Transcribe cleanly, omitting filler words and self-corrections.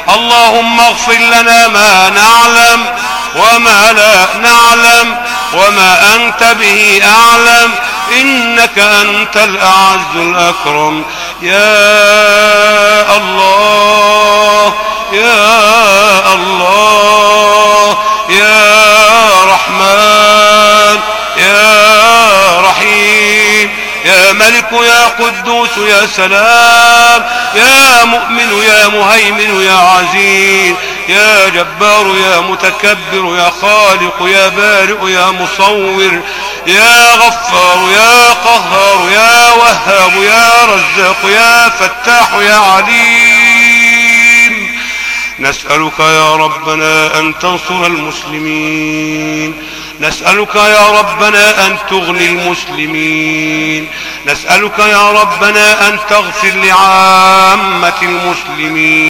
اللهم اغفر لنا ما نعلم وما لا نعلم وما أنت به أعلم، إنك أنت الأعز الأكرم. يا الله يا الله يا رحمن يا رحيم، يا ملك يا قدوس يا سلام، يا مؤمن يا مهيمن يا عزيز، يا جبار يا متكبر، يا خالق يا بارئ يا مصور، يا غفار يا قهار، يا وهاب يا رزاق، يا فتاح يا عليم. نسألك يا ربنا أن تنصر المسلمين، نسألك يا ربنا أن تغني المسلمين، نسألك يا ربنا أن تغفر لعامة المسلمين.